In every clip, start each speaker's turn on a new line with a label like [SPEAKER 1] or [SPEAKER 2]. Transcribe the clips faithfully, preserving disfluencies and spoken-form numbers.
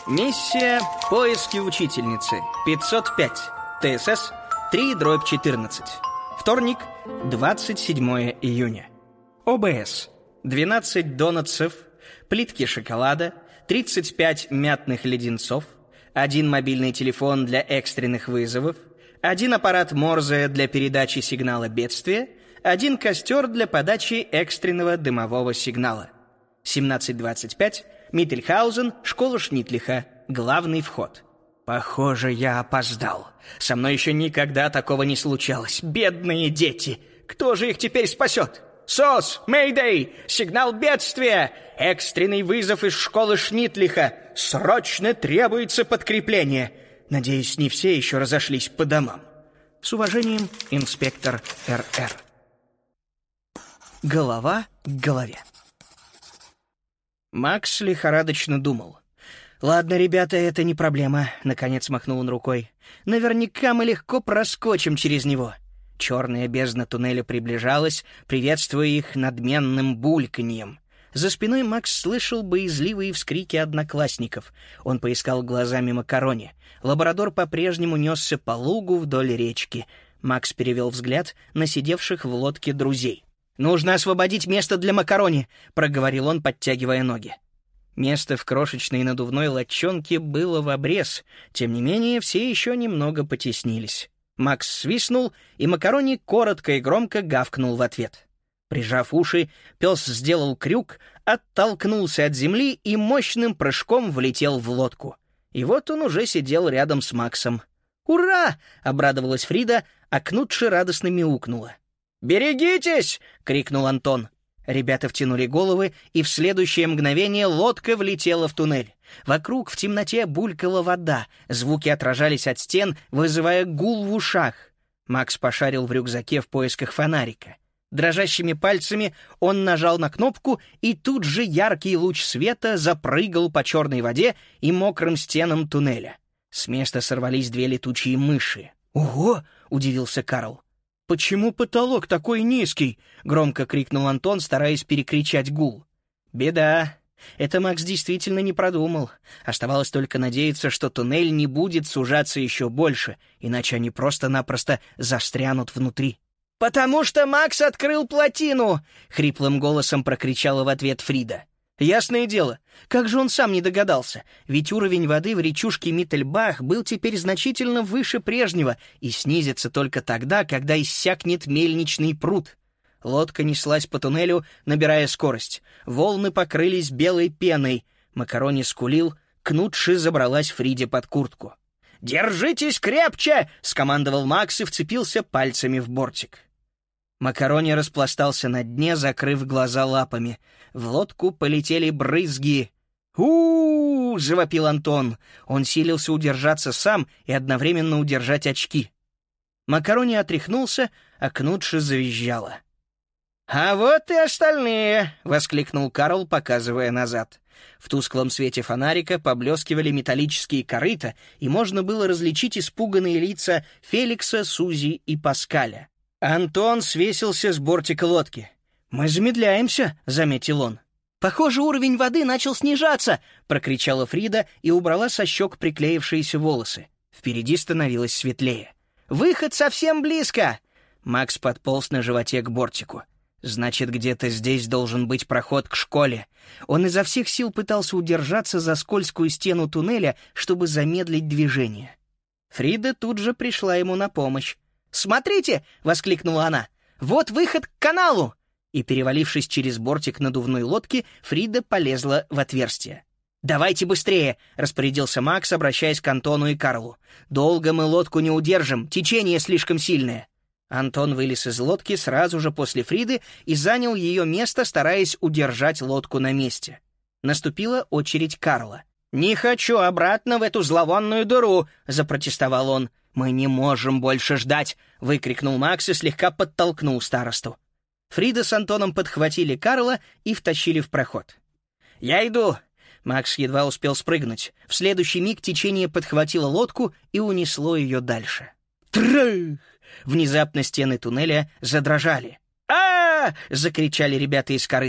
[SPEAKER 1] Миссия «Поиски учительницы» пятьсот пять. ТСС три дробь четырнадцать. Вторник, двадцать седьмое июня. ОБС. двенадцать донатсов, плитки шоколада, тридцать пять мятных леденцов, один мобильный телефон для экстренных вызовов, один аппарат Морзе для передачи сигнала бедствия, один костер для подачи экстренного дымового сигнала. семнадцать двадцать пять. Миттельхаузен, школа Шнитлиха, главный вход. Похоже, я опоздал. Со мной еще никогда такого не случалось. Бедные дети! Кто же их теперь спасет? СОС! Мэйдэй! Сигнал бедствия! Экстренный вызов из школы Шнитлиха! Срочно требуется подкрепление! Надеюсь, не все еще разошлись по домам. С уважением, инспектор эр эр. Голова к голове. Макс лихорадочно думал. «Ладно, ребята, это не проблема», — наконец махнул он рукой. «Наверняка мы легко проскочим через него». Черная бездна туннеля приближалась, приветствуя их надменным бульканьем. За спиной Макс слышал боязливые вскрики одноклассников. Он поискал глазами Макарони. Лабрадор по-прежнему несся по лугу вдоль речки. Макс перевел взгляд на сидевших в лодке друзей. «Нужно освободить место для Макарони», — проговорил он, подтягивая ноги. Место в крошечной надувной лодчонке было в обрез. Тем не менее, все еще немного потеснились. Макс свистнул, и Макарони коротко и громко гавкнул в ответ. Прижав уши, пес сделал крюк, оттолкнулся от земли и мощным прыжком влетел в лодку. И вот он уже сидел рядом с Максом. «Ура!» — обрадовалась Фрида, а Кнутши радостно мяукнула. «Берегитесь!» — крикнул Антон. Ребята втянули головы, и в следующее мгновение лодка влетела в туннель. Вокруг в темноте булькала вода, звуки отражались от стен, вызывая гул в ушах. Макс пошарил в рюкзаке в поисках фонарика. Дрожащими пальцами он нажал на кнопку, и тут же яркий луч света запрыгал по черной воде и мокрым стенам туннеля. С места сорвались две летучие мыши. «Ого!» — удивился Карл. «Почему потолок такой низкий?» — громко крикнул Антон, стараясь перекричать гул. «Беда. Это Макс действительно не продумал. Оставалось только надеяться, что туннель не будет сужаться еще больше, иначе они просто-напросто застрянут внутри». «Потому что Макс открыл плотину!» — хриплым голосом прокричала в ответ Фрида. «Ясное дело. Как же он сам не догадался? Ведь уровень воды в речушке Миттельбах был теперь значительно выше прежнего и снизится только тогда, когда иссякнет мельничный пруд». Лодка неслась по туннелю, набирая скорость. Волны покрылись белой пеной. Макарони скулил, Кнутши забралась Фриде под куртку. «Держитесь крепче!» — скомандовал Макс и вцепился пальцами в бортик. Макарони распластался на дне, закрыв глаза лапами. В лодку полетели брызги. у, -у, -у, -у завопил Антон. Он силился удержаться сам и одновременно удержать очки. Макарони отряхнулся, а Кнутши завизжала. «А вот и остальные!» — воскликнул Карл, показывая назад. В тусклом свете фонарика поблескивали металлические корыта, и можно было различить испуганные лица Феликса, Сузи и Паскаля. Антон свесился с бортика лодки. «Мы замедляемся», — заметил он. «Похоже, уровень воды начал снижаться», — прокричала Фрида и убрала со щек приклеившиеся волосы. Впереди становилось светлее. «Выход совсем близко!» Макс подполз на животе к бортику. Значит, где-то здесь должен быть проход к школе. Он изо всех сил пытался удержаться за скользкую стену туннеля, чтобы замедлить движение. Фрида тут же пришла ему на помощь. «Смотрите!» — воскликнула она. «Вот выход к каналу!» И, перевалившись через бортик надувной лодки, Фрида полезла в отверстие. «Давайте быстрее!» — распорядился Макс, обращаясь к Антону и Карлу. «Долго мы лодку не удержим, течение слишком сильное». Антон вылез из лодки сразу же после Фриды и занял ее место, стараясь удержать лодку на месте. Наступила очередь Карла. «Не хочу обратно в эту зловонную дыру!» — запротестовал он. «Мы не можем больше ждать!» — выкрикнул Макс и слегка подтолкнул старосту. Фрида с Антоном подхватили Карла и втащили в проход. «Я иду!» Макс едва успел спрыгнуть. В следующий миг течение подхватило лодку и унесло ее дальше. Трах! Внезапно стены туннеля задрожали. а, -а, -а закричали ребята из корыт.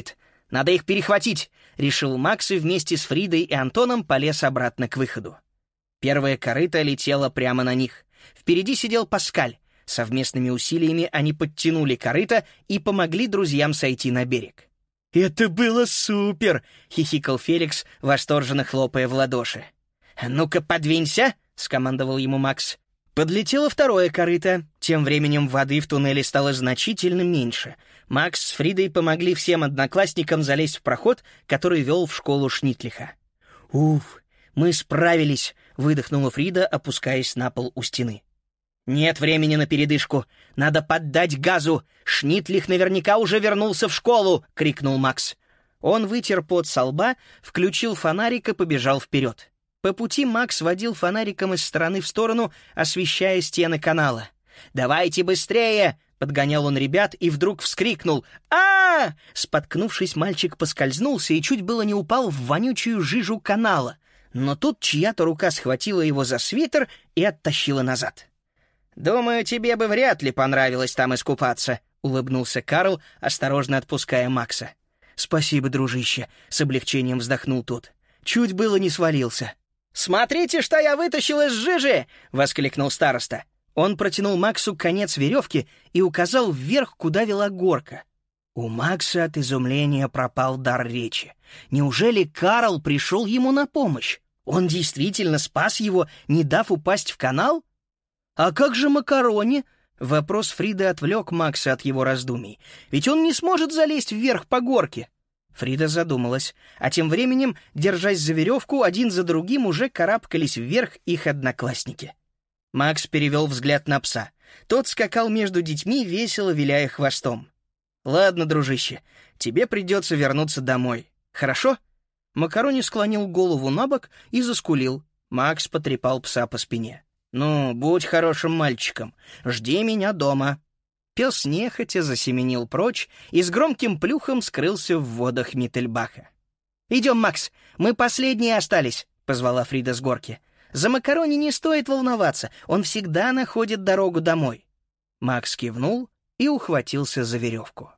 [SPEAKER 1] Надо их перехватить!» — решил Макс и вместе с Фридой и Антоном полез обратно к выходу. Первая корыта летела прямо на них. Впереди сидел Паскаль. Совместными усилиями они подтянули корыто и помогли друзьям сойти на берег. «Это было супер!» — хихикал Феликс, восторженно хлопая в ладоши. «Ну-ка, подвинься!» — скомандовал ему Макс. Подлетело второе корыто. Тем временем воды в туннеле стало значительно меньше. Макс с Фридой помогли всем одноклассникам залезть в проход, который вел в школу Шнитлиха. «Уф, мы справились!» — выдохнула Фрида, опускаясь на пол у стены. «Нет времени на передышку. Надо поддать газу. Шнитлих наверняка уже вернулся в школу!» — крикнул Макс. Он вытер пот со лба, включил фонарик и побежал вперед. По пути Макс водил фонариком из стороны в сторону, освещая стены канала. «Давайте быстрее!» — подгонял он ребят и вдруг вскрикнул. а, -а, -а Споткнувшись, мальчик поскользнулся и чуть было не упал в вонючую жижу канала. Но тут чья-то рука схватила его за свитер и оттащила назад. «Думаю, тебе бы вряд ли понравилось там искупаться», — улыбнулся Карл, осторожно отпуская Макса. «Спасибо, дружище», — с облегчением вздохнул тот. «Чуть было не свалился». «Смотрите, что я вытащил из жижи!» — воскликнул староста. Он протянул Максу конец веревки и указал вверх, куда вела горка. У Макса от изумления пропал дар речи. Неужели Карл пришел ему на помощь? Он действительно спас его, не дав упасть в канал? «А как же Макарони?» Вопрос Фриды отвлек Макса от его раздумий. «Ведь он не сможет залезть вверх по горке». Фрида задумалась, а тем временем, держась за веревку, один за другим уже карабкались вверх их одноклассники. Макс перевел взгляд на пса. Тот скакал между детьми, весело виляя хвостом. «Ладно, дружище, тебе придется вернуться домой. Хорошо?» Макарони склонил голову на бок и заскулил. Макс потрепал пса по спине. «Ну, будь хорошим мальчиком, жди меня дома». Пес нехотя засеменил прочь и с громким плюхом скрылся в водах Миттельбаха. «Идем, Макс, мы последние остались», — позвала Фрида с горки. «За Макарони не стоит волноваться, он всегда находит дорогу домой». Макс кивнул и ухватился за веревку.